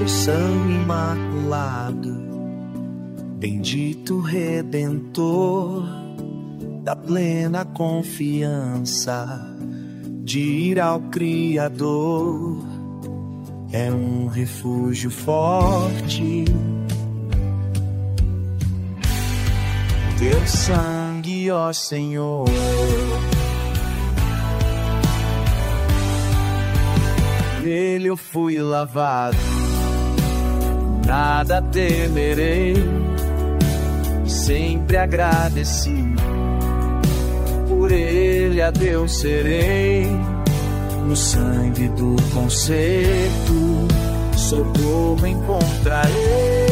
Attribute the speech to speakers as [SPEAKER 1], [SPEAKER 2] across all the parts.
[SPEAKER 1] teu sangue imaculado, bendito Redentor, dá plena confiança de ir ao Criador. É um refúgio forte, teu sangue, ó Senhor. Nele eu fui lavado, nada temerei, e sempre agradeci. Por ele a Deus serei, no sangue do concerto socorro encontrarei.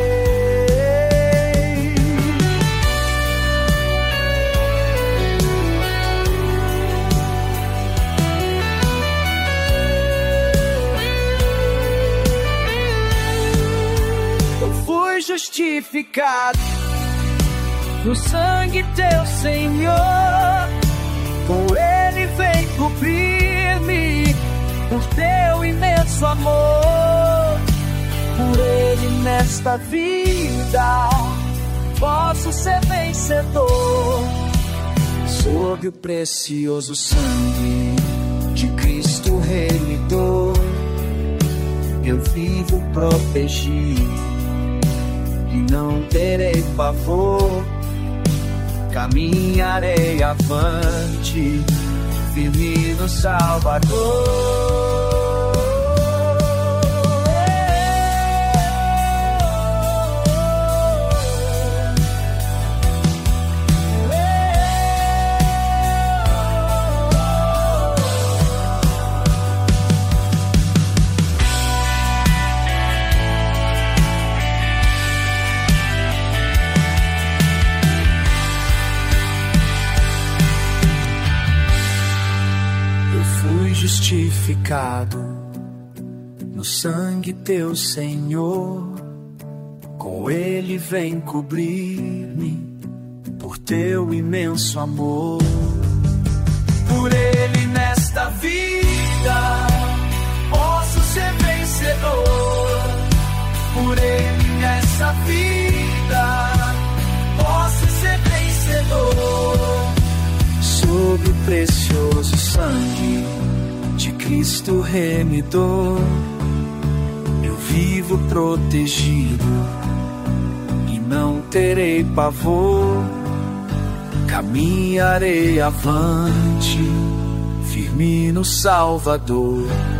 [SPEAKER 1] Justificado no sangue teu, Senhor, com ele vem cobrir-me, por teu imenso amor. Por ele nesta vida posso ser vencedor, sob o precioso sangue de Cristo Remidor. Eu vivo protegido e não terei pavor, caminharei avante, firme no Salvador. Justificado no sangue teu, Senhor, com ele vem cobrir-me, por teu imenso amor. Por ele nesta vida posso ser vencedor, por ele nessa vida posso ser vencedor, sob o precioso sangue de Cristo Remidor. Eu vivo protegido e não terei pavor, caminharei avante, firme no Salvador.